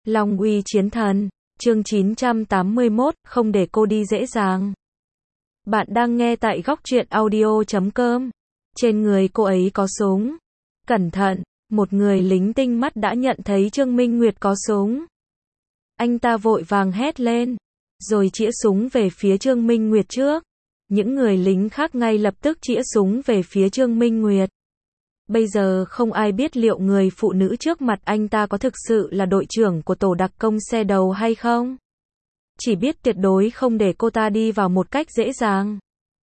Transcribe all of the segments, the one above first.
Long uy chiến thần, chương 981, không để cô đi dễ dàng. Bạn đang nghe tại góc truyện audio.com. Trên người cô ấy có súng. Cẩn thận, một người lính tinh mắt đã nhận thấy Trương Minh Nguyệt có súng. Anh ta vội vàng hét lên, rồi chĩa súng về phía Trương Minh Nguyệt trước. Những người lính khác ngay lập tức chĩa súng về phía Trương Minh Nguyệt. Bây giờ không ai biết liệu người phụ nữ trước mặt anh ta có thực sự là đội trưởng của tổ đặc công xe đầu hay không. Chỉ biết tuyệt đối không để cô ta đi vào một cách dễ dàng.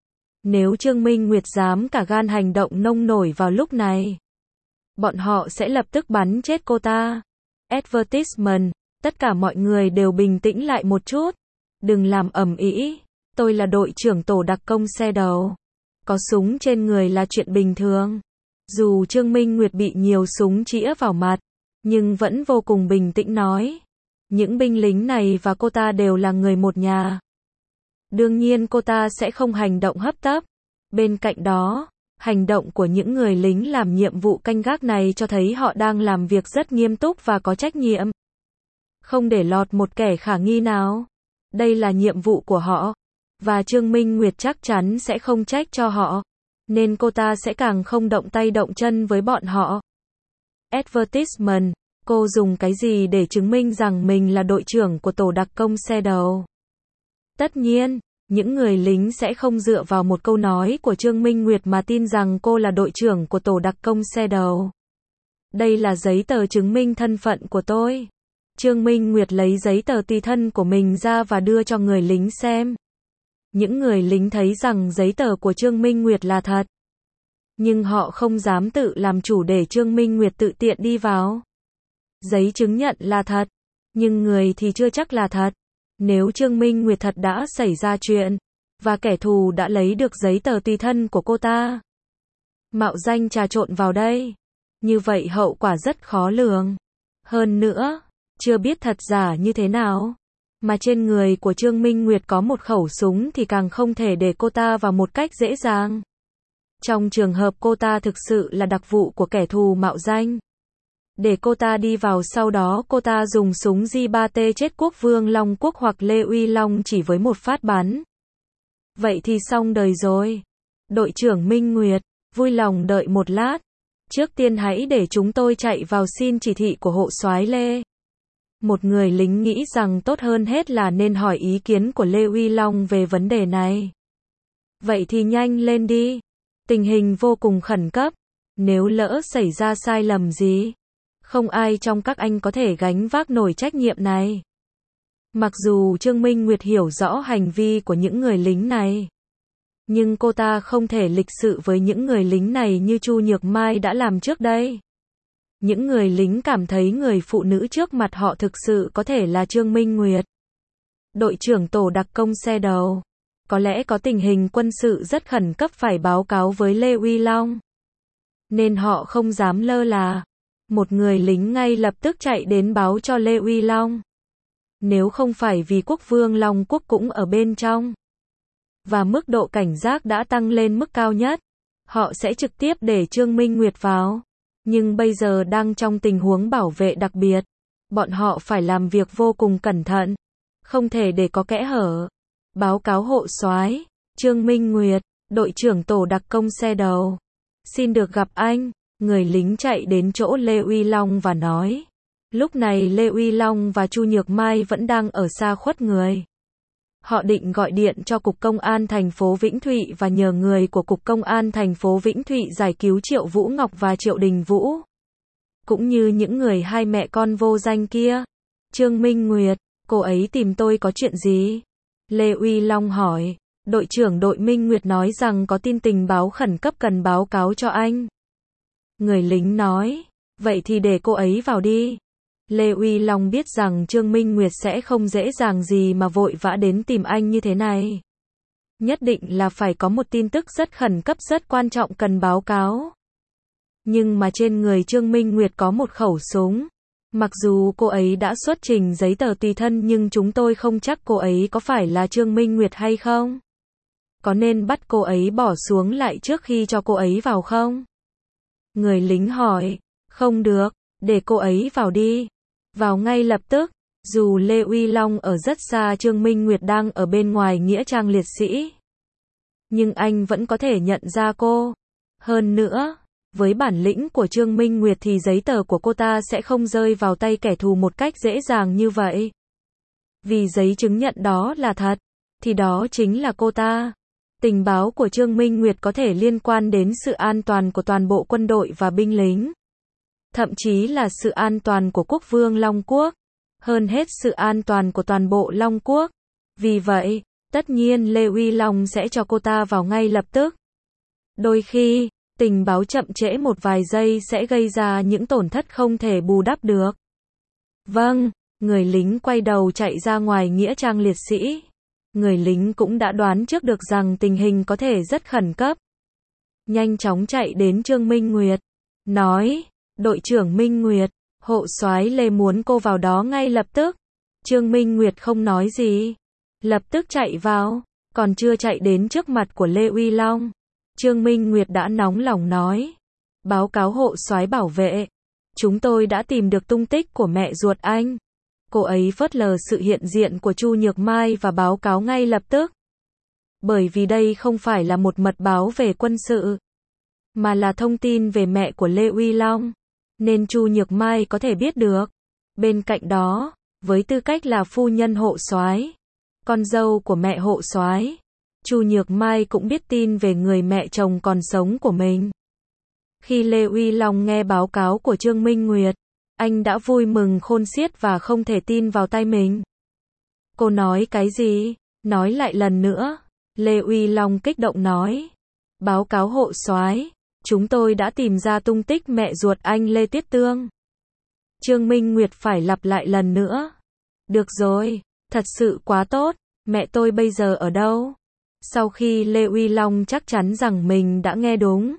Nếu Trương Minh Nguyệt dám cả gan hành động nông nổi vào lúc này, bọn họ sẽ lập tức bắn chết cô ta. Advertisement, tất cả mọi người đều bình tĩnh lại một chút. Đừng làm ầm ĩ, tôi là đội trưởng tổ đặc công xe đầu. Có súng trên người là chuyện bình thường. Dù Trương Minh Nguyệt bị nhiều súng chĩa vào mặt, nhưng vẫn vô cùng bình tĩnh nói. Những binh lính này và cô ta đều là người một nhà. Đương nhiên cô ta sẽ không hành động hấp tấp. Bên cạnh đó, hành động của những người lính làm nhiệm vụ canh gác này cho thấy họ đang làm việc rất nghiêm túc và có trách nhiệm. Không để lọt một kẻ khả nghi nào. Đây là nhiệm vụ của họ. Và Trương Minh Nguyệt chắc chắn sẽ không trách cho họ. Nên cô ta sẽ càng không động tay động chân với bọn họ. Advertisement, cô dùng cái gì để chứng minh rằng mình là đội trưởng của tổ đặc công xe đầu? Tất nhiên, những người lính sẽ không dựa vào một câu nói của Trương Minh Nguyệt mà tin rằng cô là đội trưởng của tổ đặc công xe đầu. Đây là giấy tờ chứng minh thân phận của tôi. Trương Minh Nguyệt lấy giấy tờ tùy thân của mình ra và đưa cho người lính xem. Những người lính thấy rằng giấy tờ của Trương Minh Nguyệt là thật. Nhưng họ không dám tự làm chủ để Trương Minh Nguyệt tự tiện đi vào. Giấy chứng nhận là thật, nhưng người thì chưa chắc là thật. Nếu Trương Minh Nguyệt thật đã xảy ra chuyện, và kẻ thù đã lấy được giấy tờ tùy thân của cô ta, mạo danh trà trộn vào đây, như vậy hậu quả rất khó lường. Hơn nữa, chưa biết thật giả như thế nào, mà trên người của Trương Minh Nguyệt có một khẩu súng thì càng không thể để cô ta vào một cách dễ dàng. Trong trường hợp cô ta thực sự là đặc vụ của kẻ thù mạo danh, để cô ta đi vào sau đó cô ta dùng súng J3T chết Quốc Vương Long Quốc hoặc Lê Uy Long chỉ với một phát bắn. Vậy thì xong đời rồi. Đội trưởng Minh Nguyệt, vui lòng đợi một lát. Trước tiên hãy để chúng tôi chạy vào xin chỉ thị của hộ soái Lê. Một người lính nghĩ rằng tốt hơn hết là nên hỏi ý kiến của Lê Uy Long về vấn đề này. Vậy thì nhanh lên đi. Tình hình vô cùng khẩn cấp. Nếu lỡ xảy ra sai lầm gì, không ai trong các anh có thể gánh vác nổi trách nhiệm này. Mặc dù Trương Minh Nguyệt hiểu rõ hành vi của những người lính này, nhưng cô ta không thể lịch sự với những người lính này như Chu Nhược Mai đã làm trước đây. Những người lính cảm thấy người phụ nữ trước mặt họ thực sự có thể là Trương Minh Nguyệt, đội trưởng tổ đặc công xe đầu. Có lẽ có tình hình quân sự rất khẩn cấp phải báo cáo với Lê Uy Long, nên họ không dám lơ là. Một người lính ngay lập tức chạy đến báo cho Lê Uy Long. Nếu không phải vì Quốc Vương Long Quốc cũng ở bên trong, và mức độ cảnh giác đã tăng lên mức cao nhất, họ sẽ trực tiếp để Trương Minh Nguyệt vào. Nhưng bây giờ đang trong tình huống bảo vệ đặc biệt, bọn họ phải làm việc vô cùng cẩn thận, không thể để có kẽ hở. Báo cáo hộ soái, Trương Minh Nguyệt, đội trưởng tổ đặc công xe đầu, xin được gặp anh. Người lính chạy đến chỗ Lê Uy Long và nói. Lúc này Lê Uy Long và Chu Nhược Mai vẫn đang ở xa khuất người. Họ định gọi điện cho Cục Công an thành phố Vĩnh Thụy và nhờ người của Cục Công an thành phố Vĩnh Thụy giải cứu Triệu Vũ Ngọc và Triệu Đình Vũ. Cũng như những người hai mẹ con vô danh kia. Trương Minh Nguyệt, cô ấy tìm tôi có chuyện gì? Lê Uy Long hỏi. Đội trưởng đội Minh Nguyệt nói rằng có tin tình báo khẩn cấp cần báo cáo cho anh. Người lính nói, vậy thì để cô ấy vào đi. Lê Uy Long biết rằng Trương Minh Nguyệt sẽ không dễ dàng gì mà vội vã đến tìm anh như thế này. Nhất định là phải có một tin tức rất khẩn cấp rất quan trọng cần báo cáo. Nhưng mà trên người Trương Minh Nguyệt có một khẩu súng. Mặc dù cô ấy đã xuất trình giấy tờ tùy thân nhưng chúng tôi không chắc cô ấy có phải là Trương Minh Nguyệt hay không. Có nên bắt cô ấy bỏ xuống lại trước khi cho cô ấy vào không? Người lính hỏi, không được, để cô ấy vào đi. vào ngay lập tức. Dù Lê Uy Long ở rất xa Trương Minh Nguyệt đang ở bên ngoài nghĩa trang liệt sĩ, nhưng anh vẫn có thể nhận ra cô. Hơn nữa, với bản lĩnh của Trương Minh Nguyệt thì giấy tờ của cô ta sẽ không rơi vào tay kẻ thù một cách dễ dàng như vậy. Vì giấy chứng nhận đó là thật, thì đó chính là cô ta. Tình báo của Trương Minh Nguyệt có thể liên quan đến sự an toàn của toàn bộ quân đội và binh lính. Thậm chí là sự an toàn của quốc vương Long Quốc. Hơn hết sự an toàn của toàn bộ Long Quốc. Vì vậy, tất nhiên Lê Uy Long sẽ cho cô ta vào ngay lập tức. Đôi khi, tình báo chậm trễ một vài giây sẽ gây ra những tổn thất không thể bù đắp được. Vâng, người lính quay đầu chạy ra ngoài nghĩa trang liệt sĩ. Người lính cũng đã đoán trước được rằng tình hình có thể rất khẩn cấp. Nhanh chóng chạy đến Trương Minh Nguyệt, nói, đội trưởng Minh Nguyệt, hộ soái Lê muốn cô vào đó ngay lập tức. Trương Minh Nguyệt không nói gì, lập tức chạy vào, còn chưa chạy đến trước mặt của Lê Uy Long. Trương Minh Nguyệt đã nóng lòng nói, báo cáo hộ soái bảo vệ, chúng tôi đã tìm được tung tích của mẹ ruột anh. Cô ấy phớt lờ sự hiện diện của Chu Nhược Mai và báo cáo ngay lập tức. Bởi vì đây không phải là một mật báo về quân sự, mà là thông tin về mẹ của Lê Uy Long, nên Chu Nhược Mai có thể biết được. Bên cạnh đó, với tư cách là phu nhân hộ soái, con dâu của mẹ hộ soái, Chu Nhược Mai cũng biết tin về người mẹ chồng còn sống của mình. Khi Lê Uy Long nghe báo cáo của Trương Minh Nguyệt, anh đã vui mừng khôn xiết và không thể tin vào tai mình. Cô nói cái gì? Nói lại lần nữa. Lê Uy Long kích động nói. Báo cáo hộ soái, chúng tôi đã tìm ra tung tích mẹ ruột anh Lê Tiết Tương. Trương Minh Nguyệt phải lặp lại lần nữa. Được rồi, thật sự quá tốt, mẹ tôi bây giờ ở đâu? Sau khi Lê Uy Long chắc chắn rằng mình đã nghe đúng,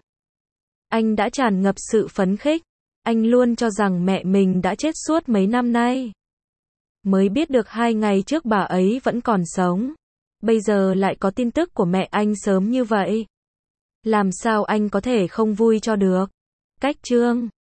anh đã tràn ngập sự phấn khích. Anh luôn cho rằng mẹ mình đã chết suốt mấy năm nay. Mới biết được 2 ngày trước bà ấy vẫn còn sống. Bây giờ lại có tin tức của mẹ anh sớm như vậy. Làm sao anh có thể không vui cho được? Cách Trương